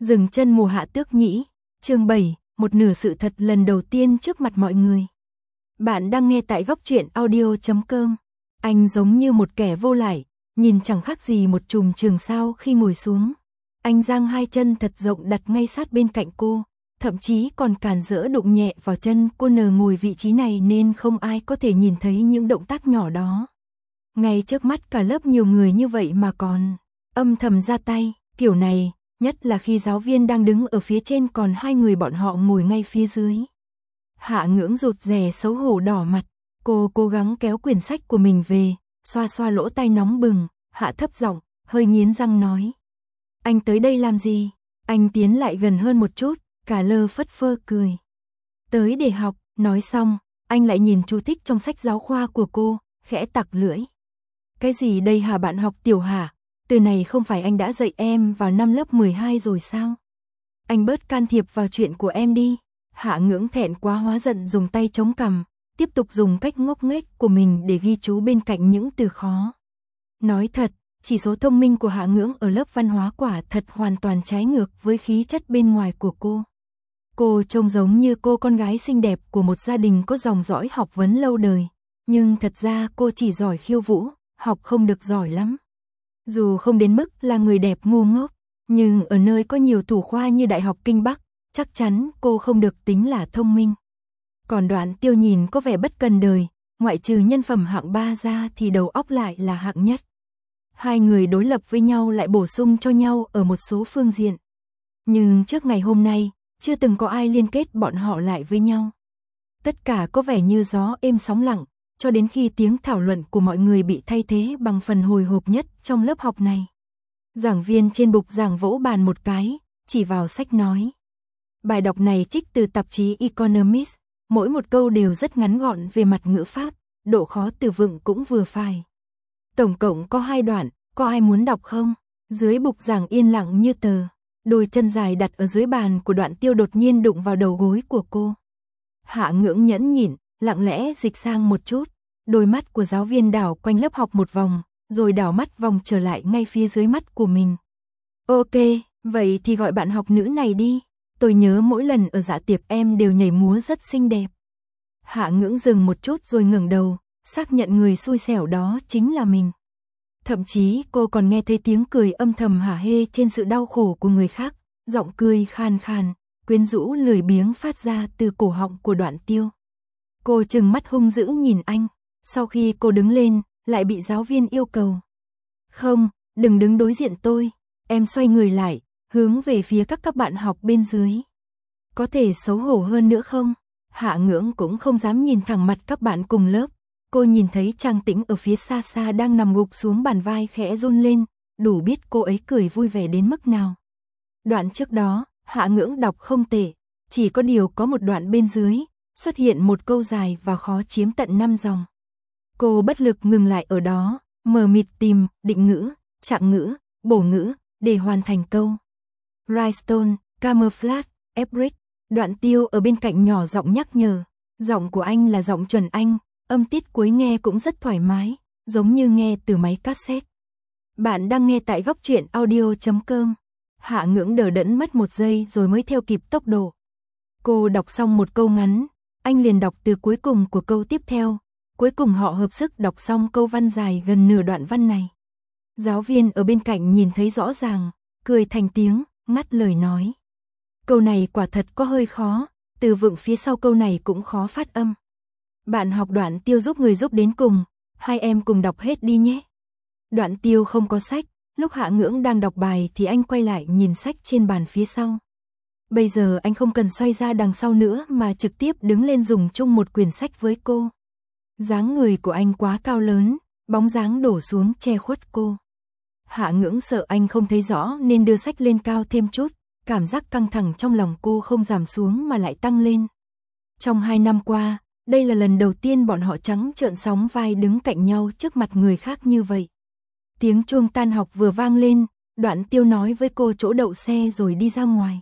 Dừng chân mùa hạ tước nhĩ, chương 7, một nửa sự thật lần đầu tiên trước mặt mọi người. Bạn đang nghe tại góc truyện audio.com. Anh giống như một kẻ vô lại, nhìn chẳng khác gì một chùm trường sao khi ngồi xuống. Anh giang hai chân thật rộng đặt ngay sát bên cạnh cô, thậm chí còn cản rỡ đụng nhẹ vào chân cô ngồi vị trí này nên không ai có thể nhìn thấy những động tác nhỏ đó. Ngay trước mắt cả lớp nhiều người như vậy mà còn âm thầm ra tay, kiểu này, nhất là khi giáo viên đang đứng ở phía trên còn hai người bọn họ ngồi ngay phía dưới. Hạ Ngưỡng rụt rè xấu hổ đỏ mặt, cô cố gắng kéo quyển sách của mình về, xoa xoa lỗ tai nóng bừng, hạ thấp giọng, hơi nghiến răng nói. Anh tới đây làm gì? Anh tiến lại gần hơn một chút, cả lơ phất phơ cười. Tới để học, nói xong, anh lại nhìn chú thích trong sách giáo khoa của cô, khẽ tặc lưỡi. Cái gì đây hả bạn học tiểu hả? Từ này không phải anh đã dạy em vào năm lớp 12 rồi sao? Anh bớt can thiệp vào chuyện của em đi. Hạ Ngưỡng thẹn quá hóa giận dùng tay chống cằm, tiếp tục dùng cách ngốc nghếch của mình để ghi chú bên cạnh những từ khó. Nói thật, chỉ số thông minh của Hạ Ngưỡng ở lớp văn hóa quả thật hoàn toàn trái ngược với khí chất bên ngoài của cô. Cô trông giống như cô con gái xinh đẹp của một gia đình có dòng dõi học vấn lâu đời, nhưng thật ra cô chỉ giỏi khiêu vũ, học không được giỏi lắm. Dù không đến mức là người đẹp ngu ngốc, nhưng ở nơi có nhiều thủ khoa như Đại học Kinh Bắc, chắc chắn cô không được tính là thông minh. Còn Đoạn Tiêu nhìn có vẻ bất cần đời, ngoại trừ nhân phẩm hạng 3 ra thì đầu óc lại là hạng nhất. Hai người đối lập với nhau lại bổ sung cho nhau ở một số phương diện. Nhưng trước ngày hôm nay, chưa từng có ai liên kết bọn họ lại với nhau. Tất cả có vẻ như gió êm sóng lặng, cho đến khi tiếng thảo luận của mọi người bị thay thế bằng phần hồi hộp nhất trong lớp học này. Giảng viên trên bục giảng vỗ bàn một cái, chỉ vào sách nói. Bài đọc này trích từ tạp chí Economist, mỗi một câu đều rất ngắn gọn về mặt ngữ pháp, độ khó từ vựng cũng vừa phải. Tổng cộng có 2 đoạn, có ai muốn đọc không? Dưới bục giảng yên lặng như tờ, đôi chân dài đặt ở dưới bàn của Đoạn Tiêu đột nhiên đụng vào đầu gối của cô. Hạ Ngưỡng nhẫn nhịn, lặng lẽ dịch sang một chút, đôi mắt của giáo viên đảo quanh lớp học một vòng, rồi đảo mắt vòng trở lại ngay phía dưới mắt của mình. Ok, vậy thì gọi bạn học nữ này đi, tôi nhớ mỗi lần ở dạ tiệc em đều nhảy múa rất xinh đẹp. Hạ Ngưỡng dừng một chút rồi ngẩng đầu, xác nhận người xui xẻo đó chính là mình. Thậm chí cô còn nghe thấy tiếng cười âm thầm hả hê trên sự đau khổ của người khác, giọng cười khan khan, quyến rũ lười biếng phát ra từ cổ họng của Đoạn Tiêu. Cô trừng mắt hung dữ nhìn anh, sau khi cô đứng lên, lại bị giáo viên yêu cầu. Không, đừng đứng đối diện tôi, em xoay người lại, hướng về phía các bạn học bên dưới. Có thể xấu hổ hơn nữa không? Hạ Ngưỡng cũng không dám nhìn thẳng mặt các bạn cùng lớp. Cô nhìn thấy Trang Tĩnh ở phía xa xa đang nằm gục xuống bàn vai khẽ run lên, đủ biết cô ấy cười vui vẻ đến mức nào. Đoạn trước đó, Hạ Ngưỡng đọc không tệ, chỉ có điều có một đoạn bên dưới, xuất hiện một câu dài và khó chiếm tận 5 dòng. Cô bất lực ngừng lại ở đó, mờ mịt tìm, định ngữ, trạng ngữ, bổ ngữ, để hoàn thành câu. Rhinestone, camouflage, fabric. Đoạn Tiêu ở bên cạnh nhỏ giọng nhắc nhở. Giọng của anh là giọng chuẩn Anh, âm tiết cuối nghe cũng rất thoải mái, giống như nghe từ máy cassette. Bạn đang nghe tại góc truyện audio.com. Hạ Ngưỡng đờ đẫn mất một giây rồi mới theo kịp tốc độ. Cô đọc xong một câu ngắn, anh liền đọc từ cuối cùng của câu tiếp theo. Cuối cùng họ hợp sức đọc xong câu văn dài gần nửa đoạn văn này. Giáo viên ở bên cạnh nhìn thấy rõ ràng, cười thành tiếng, ngắt lời nói. Câu này quả thật có hơi khó, từ vựng phía sau câu này cũng khó phát âm. Bạn học Đoạn Tiêu giúp người giúp đến cùng, hai em cùng đọc hết đi nhé. Đoạn Tiêu không có sách, lúc Hạ Ngưỡng đang đọc bài thì anh quay lại nhìn sách trên bàn phía sau. Bây giờ anh không cần xoay ra đằng sau nữa mà trực tiếp đứng lên dùng chung một quyển sách với cô. Dáng người của anh quá cao lớn, bóng dáng đổ xuống che khuất cô. Hạ Ngưỡng sợ anh không thấy rõ nên đưa sách lên cao thêm chút, cảm giác căng thẳng trong lòng cô không giảm xuống mà lại tăng lên. Trong 2 năm qua, đây là lần đầu tiên bọn họ trắng trợn sóng vai đứng cạnh nhau trước mặt người khác như vậy. Tiếng chuông tan học vừa vang lên, Đoạn Tiêu nói với cô chỗ đậu xe rồi đi ra ngoài.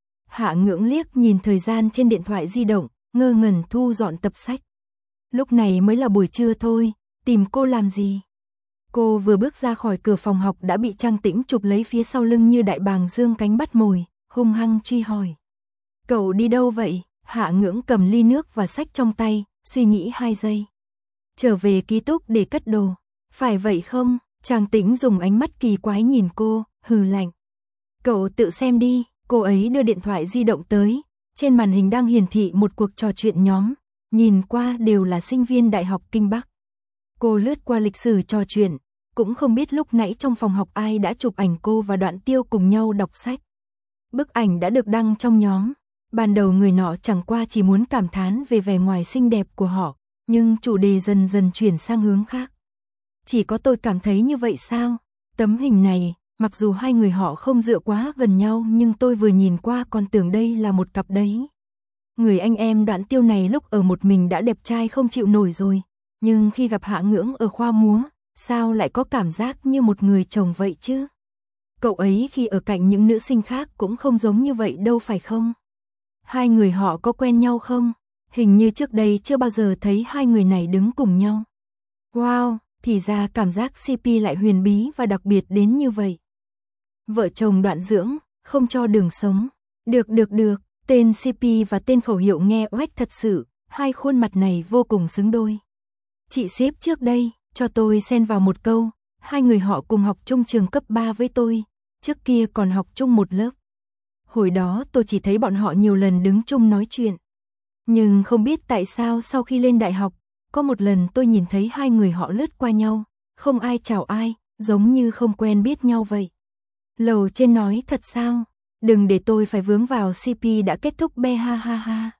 Hạ Ngưỡng liếc nhìn thời gian trên điện thoại di động, ngơ ngẩn thu dọn tập sách. Lúc này mới là buổi trưa thôi, tìm cô làm gì? Cô vừa bước ra khỏi cửa phòng học đã bị Trang Tĩnh chụp lấy phía sau lưng như đại bàng dương cánh bắt mồi, hung hăng truy hỏi. Cậu đi đâu vậy? Hạ Ngưỡng cầm ly nước và sách trong tay, suy nghĩ 2 giây. Trở về ký túc để cất đồ. Phải vậy không? Trang Tĩnh dùng ánh mắt kỳ quái nhìn cô, hừ lạnh. Cậu tự xem đi. Cô ấy đưa điện thoại di động tới. Trên màn hình đang hiển thị một cuộc trò chuyện nhóm. Nhìn qua đều là sinh viên Đại học Kinh Bắc. Cô lướt qua lịch sử trò chuyện. Cũng không biết lúc nãy trong phòng học ai đã chụp ảnh cô và Đoạn Tiêu cùng nhau đọc sách. Bức ảnh đã được đăng trong nhóm. Ban đầu người nọ chẳng qua chỉ muốn cảm thán về vẻ ngoài xinh đẹp của họ, nhưng chủ đề dần dần chuyển sang hướng khác. Chỉ có tôi cảm thấy như vậy sao? Tấm hình này, mặc dù hai người họ không dựa quá gần nhau nhưng tôi vừa nhìn qua còn tưởng đây là một cặp đấy. Người anh em Đoạn Tiêu này lúc ở một mình đã đẹp trai không chịu nổi rồi, nhưng khi gặp Hạ Ngưỡng ở khoa múa, sao lại có cảm giác như một người chồng vậy chứ? Cậu ấy khi ở cạnh những nữ sinh khác cũng không giống như vậy đâu phải không? Hai người họ có quen nhau không? Hình như trước đây chưa bao giờ thấy hai người này đứng cùng nhau. Wow, thì ra cảm giác CP lại huyền bí và đặc biệt đến như vậy. Vợ chồng Đoạn Dưỡng, không cho đường sống. Được, tên CP và tên khẩu hiệu nghe oách thật sự, hai khuôn mặt này vô cùng xứng đôi. Chị xếp trước đây, cho tôi xen vào một câu, hai người họ cùng học chung trường cấp 3 với tôi, trước kia còn học chung một lớp. Hồi đó tôi chỉ thấy bọn họ nhiều lần đứng chung nói chuyện. Nhưng không biết tại sao sau khi lên đại học, có một lần tôi nhìn thấy hai người họ lướt qua nhau, không ai chào ai, giống như không quen biết nhau vậy. Lầu trên nói thật sao? Đừng để tôi phải vướng vào CP đã kết thúc be ha ha ha.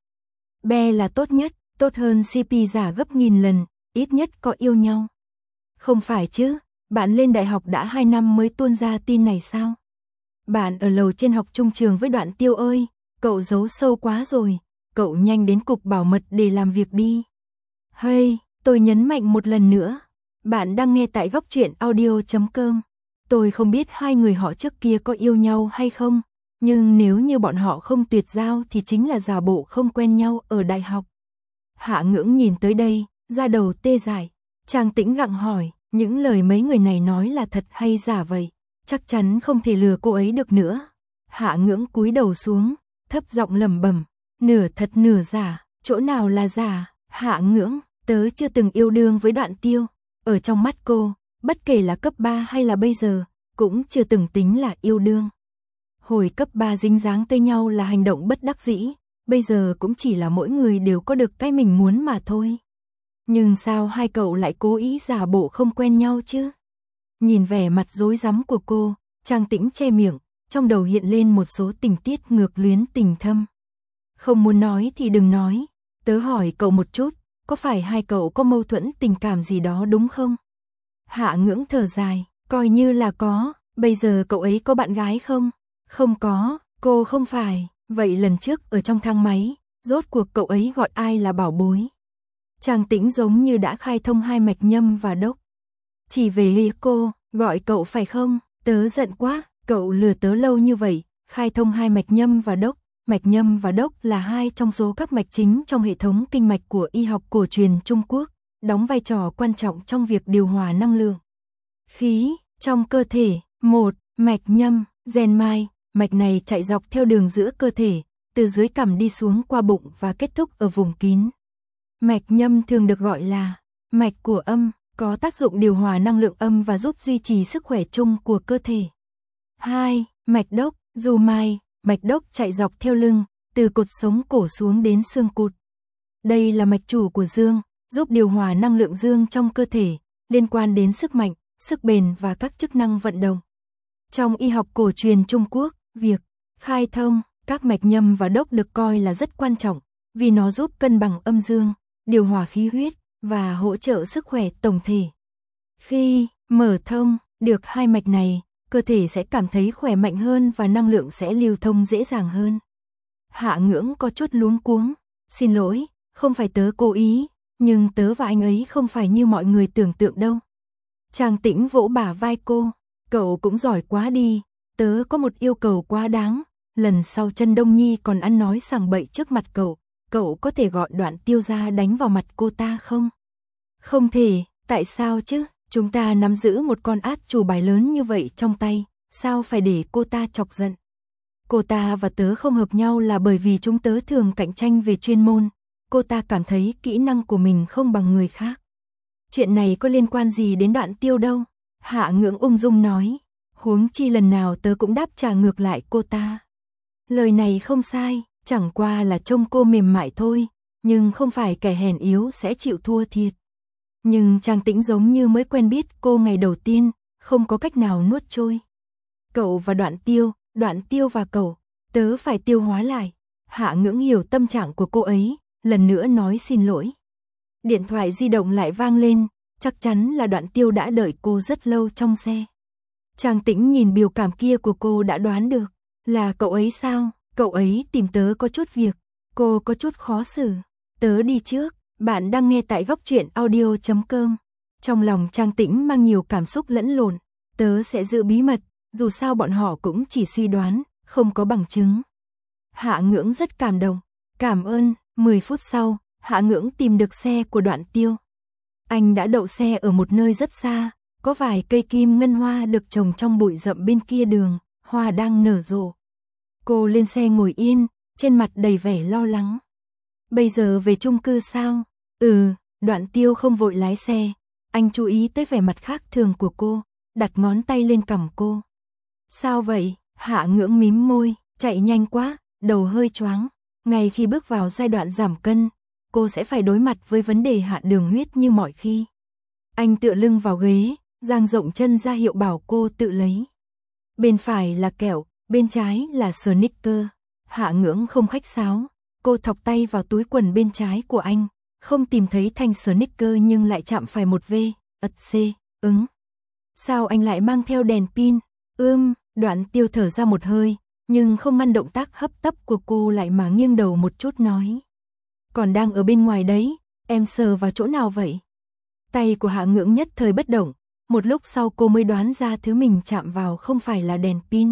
Be là tốt nhất, tốt hơn CP giả gấp nghìn lần, ít nhất có yêu nhau. Không phải chứ, bạn lên đại học đã 2 năm mới tuôn ra tin này sao? Bạn ở lầu trên học chung trường với Đoạn Tiêu ơi, cậu giấu sâu quá rồi, cậu nhanh đến cục bảo mật để làm việc đi. Hey, tôi nhấn mạnh một lần nữa, bạn đang nghe tại góc truyện audio.com. Tôi không biết hai người họ trước kia có yêu nhau hay không, nhưng nếu như bọn họ không tuyệt giao thì chính là giả bộ không quen nhau ở đại học. Hạ Ngưỡng nhìn tới đây, da đầu tê dại. Trang Tĩnh gặng hỏi, những lời mấy người này nói là thật hay giả vậy? Chắc chắn không thể lừa cô ấy được nữa. Hạ Ngưỡng cúi đầu xuống, thấp giọng lẩm bẩm, nửa thật nửa giả, chỗ nào là giả? Hạ Ngưỡng, tớ chưa từng yêu đương với Đoạn Tiêu. Ở trong mắt cô, bất kể là cấp 3 hay là bây giờ, cũng chưa từng tính là yêu đương. Hồi cấp 3 dính dáng tới nhau là hành động bất đắc dĩ, bây giờ cũng chỉ là mỗi người đều có được cái mình muốn mà thôi. Nhưng sao hai cậu lại cố ý giả bộ không quen nhau chứ? Nhìn vẻ mặt rối rắm của cô, Trang Tĩnh che miệng, trong đầu hiện lên một số tình tiết ngược luyến tình thâm. Không muốn nói thì đừng nói, tớ hỏi cậu một chút, có phải hai cậu có mâu thuẫn tình cảm gì đó đúng không? Hạ Ngưỡng thở dài, coi như là có, bây giờ cậu ấy có bạn gái không? Không có, cô không phải, vậy lần trước ở trong thang máy, rốt cuộc cậu ấy gọi ai là bảo bối? Trang Tĩnh giống như đã khai thông hai mạch nhâm và đốc. Chỉ về ý cô, gọi cậu phải không? Tớ giận quá, cậu lừa tớ lâu như vậy, khai thông hai mạch nhâm và đốc. Mạch nhâm và đốc là hai trong số các mạch chính trong hệ thống kinh mạch của y học cổ truyền Trung Quốc, đóng vai trò quan trọng trong việc điều hòa năng lượng khí trong cơ thể. Một, mạch nhâm, gen mai, mạch này chạy dọc theo đường giữa cơ thể, từ dưới cằm đi xuống qua bụng và kết thúc ở vùng kín. Mạch nhâm thường được gọi là mạch của âm, có tác dụng điều hòa năng lượng âm và giúp duy trì sức khỏe chung của cơ thể. 2. Mạch đốc, du mai, mạch đốc chạy dọc theo lưng, từ cột sống cổ xuống đến xương cụt. Đây là mạch chủ của dương, giúp điều hòa năng lượng dương trong cơ thể, liên quan đến sức mạnh, sức bền và các chức năng vận động. Trong y học cổ truyền Trung Quốc, việc khai thông các mạch nhâm và đốc được coi là rất quan trọng, vì nó giúp cân bằng âm dương, điều hòa khí huyết và hỗ trợ sức khỏe tổng thể. Khi mở thông được hai mạch này, cơ thể sẽ cảm thấy khỏe mạnh hơn và năng lượng sẽ lưu thông dễ dàng hơn. Hạ Ngưỡng có chút luống cuống, xin lỗi, không phải tớ cố ý, nhưng tớ và anh ấy không phải như mọi người tưởng tượng đâu. Trang Tĩnh vỗ bả vai cô, cậu cũng giỏi quá đi, tớ có một yêu cầu quá đáng, lần sau Trân Đông Nhi còn ăn nói sảng bậy trước mặt cậu, cậu có thể gọi Đoạn Tiêu ra đánh vào mặt cô ta không? Không thể, tại sao chứ? Chúng ta nắm giữ một con át chủ bài lớn như vậy trong tay, sao phải để cô ta chọc giận? Cô ta và tớ không hợp nhau là bởi vì chúng tớ thường cạnh tranh về chuyên môn. Cô ta cảm thấy kỹ năng của mình không bằng người khác. Chuyện này có liên quan gì đến Đoạn Tiêu đâu. Hạ Ngưỡng ung dung nói. Huống chi lần nào tớ cũng đáp trả ngược lại cô ta. Lời này không sai, chẳng qua là trông cô mềm mại thôi, nhưng không phải kẻ hèn yếu sẽ chịu thua thiệt. Nhưng Trang Tĩnh giống như mới quen biết cô ngày đầu tiên, không có cách nào nuốt trôi. Cậu và Đoạn Tiêu và cậu, tớ phải tiêu hóa lại. Hạ Ngưỡng hiểu tâm trạng của cô ấy, lần nữa nói xin lỗi. Điện thoại di động lại vang lên, chắc chắn là Đoạn Tiêu đã đợi cô rất lâu trong xe. Trang Tĩnh nhìn biểu cảm kia của cô đã đoán được, là cậu ấy sao, cậu ấy tìm tớ có chút việc, cô có chút khó xử. Tớ đi trước, bạn đang nghe tại Góc Truyện Audio.com. Trong lòng Trang Tĩnh mang nhiều cảm xúc lẫn lộn, tớ sẽ giữ bí mật, dù sao bọn họ cũng chỉ suy đoán, không có bằng chứng. Hạ Ngưỡng rất cảm động, cảm ơn. 10 phút sau, Hạ Ngưỡng tìm được xe của Đoạn Tiêu. Anh đã đậu xe ở một nơi rất xa, có vài cây kim ngân hoa được trồng trong bụi rậm bên kia đường, hoa đang nở rộ. Cô lên xe ngồi yên, trên mặt đầy vẻ lo lắng. Bây giờ về chung cư sao? Đoạn Tiêu không vội lái xe, anh chú ý tới vẻ mặt khác thường của cô, đặt ngón tay lên cằm cô. Sao vậy? Hạ Ngưỡng mím môi, chạy nhanh quá, đầu hơi choáng. Ngay khi bước vào giai đoạn giảm cân, cô sẽ phải đối mặt với vấn đề hạ đường huyết như mọi khi. Anh tựa lưng vào ghế, dang rộng chân ra hiệu bảo cô tự lấy. Bên phải là kẹo, bên trái là Snickers. Hạ Ngưỡng không khách sáo, cô thọc tay vào túi quần bên trái của anh, không tìm thấy thanh Snickers nhưng lại chạm phải một V, C, ứng. Sao anh lại mang theo đèn pin? Đoạn Tiêu thở ra một hơi, nhưng không ngăn động tác hấp tấp của cô lại mà nghiêng đầu một chút nói. Còn đang ở bên ngoài đấy, em sờ vào chỗ nào vậy? Tay của Hạ Ngưỡng nhất thời bất động, một lúc sau cô mới đoán ra thứ mình chạm vào không phải là đèn pin.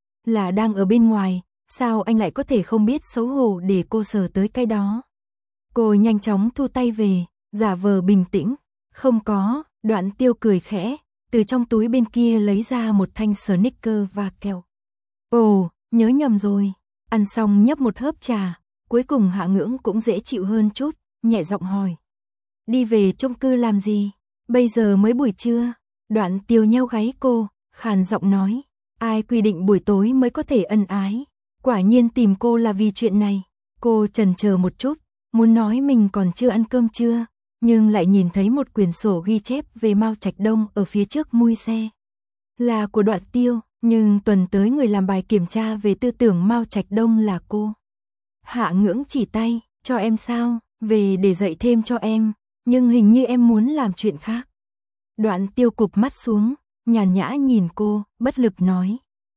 Là đang ở bên ngoài, sao anh lại có thể không biết xấu hổ để cô sờ tới cái đó? Cô nhanh chóng thu tay về, giả vờ bình tĩnh. Không có, Đoạn Tiêu cười khẽ, từ trong túi bên kia lấy ra một thanh Snickers và kẹo. Ồ, nhớ nhầm rồi. Ăn xong nhấp một hớp trà, cuối cùng Hạ Ngưỡng cũng dễ chịu hơn chút, nhẹ giọng hỏi. Đi về chung cư làm gì? Bây giờ mới buổi trưa. Đoạn Tiêu nheo gáy cô, khàn giọng nói. Ai quy định buổi tối mới có thể ân ái? Quả nhiên tìm cô là vì chuyện này. Cô chần chờ một chút, muốn nói mình còn chưa ăn cơm trưa, nhưng lại nhìn thấy một quyển sổ ghi chép về Mao Trạch Đông ở phía trước mui xe. Là của Đoạn Tiêu, nhưng tuần tới người làm bài kiểm tra về tư tưởng Mao Trạch Đông là cô. Hạ Ngưỡng chỉ tay, cho em sao? Về để dạy thêm cho em, nhưng hình như em muốn làm chuyện khác. Đoạn Tiêu cụp mắt xuống, nhàn nhã nhìn cô, bất lực nói.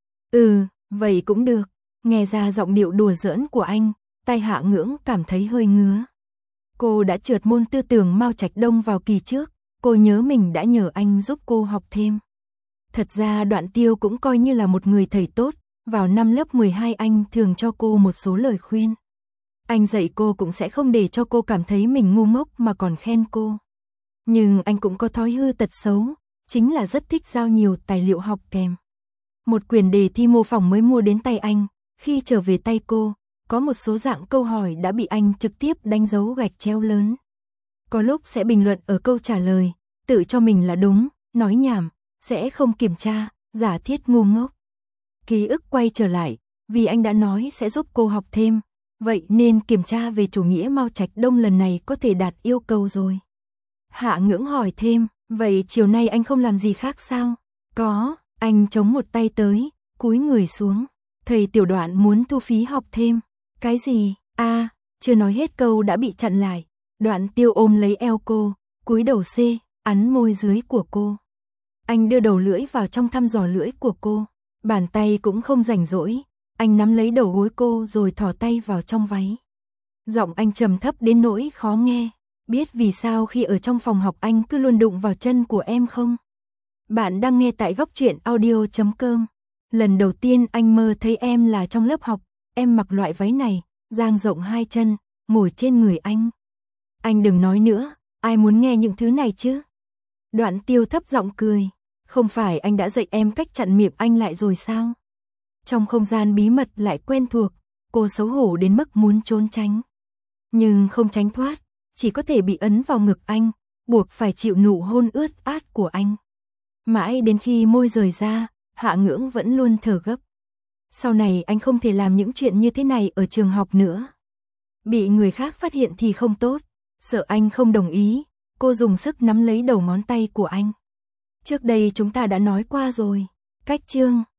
Vậy cũng được. Nghe ra giọng điệu đùa giỡn của anh, tay Hạ Ngưỡng cảm thấy hơi ngứa. Cô đã trượt môn tư tưởng Mao Trạch Đông vào kỳ trước, cô nhớ mình đã nhờ anh giúp cô học thêm. Thật ra Đoạn Tiêu cũng coi như là một người thầy tốt, vào năm lớp 12 anh thường cho cô một số lời khuyên. Anh dạy cô cũng sẽ không để cho cô cảm thấy mình ngu ngốc mà còn khen cô. Nhưng anh cũng có thói hư tật xấu, chính là rất thích giao nhiều tài liệu học kèm. Một quyển đề thi mô phỏng mới mua đến tay anh, khi trở về tay cô, có một số dạng câu hỏi đã bị anh trực tiếp đánh dấu gạch chéo lớn. Có lúc sẽ bình luận ở câu trả lời, tự cho mình là đúng, nói nhảm, sẽ không kiểm tra, giả thiết ngu ngốc. Ký ức quay trở lại, vì anh đã nói sẽ giúp cô học thêm, vậy nên kiểm tra về chủ nghĩa Mao Trạch Đông lần này có thể đạt yêu cầu rồi. Hạ Ngưỡng hỏi thêm, vậy chiều nay anh không làm gì khác sao? Có, anh chống một tay tới, cúi người xuống. Thầy Tiểu Đoạn muốn thu phí học thêm. Cái gì? Chưa nói hết câu đã bị chặn lại. Đoạn Tiêu ôm lấy eo cô, cúi đầu ấn môi dưới của cô. Anh đưa đầu lưỡi vào trong thăm dò lưỡi của cô. Bàn tay cũng không rảnh rỗi. Anh nắm lấy đầu gối cô rồi thò tay vào trong váy. Giọng anh trầm thấp đến nỗi khó nghe. Biết vì sao khi ở trong phòng học anh cứ luôn đụng vào chân của em không? Bạn đang nghe tại Góc Truyện Audio.com. Lần đầu tiên anh mơ thấy em là trong lớp học, em mặc loại váy này, dang rộng hai chân, ngồi trên người anh. Anh đừng nói nữa, ai muốn nghe những thứ này chứ? Đoạn Tiêu thấp giọng cười, không phải anh đã dạy em cách chặn miệng anh lại rồi sao? Trong không gian bí mật lại quen thuộc, cô xấu hổ đến mức muốn trốn tránh. Nhưng không tránh thoát, chỉ có thể bị ấn vào ngực anh, buộc phải chịu nụ hôn ướt át của anh. Mãi đến khi môi rời ra, Hạ Ngưỡng vẫn luôn thở gấp. Sau này anh không thể làm những chuyện như thế này ở trường học nữa. Bị người khác phát hiện thì không tốt, sợ anh không đồng ý, cô dùng sức nắm lấy đầu ngón tay của anh. Trước đây chúng ta đã nói qua rồi. Cách chương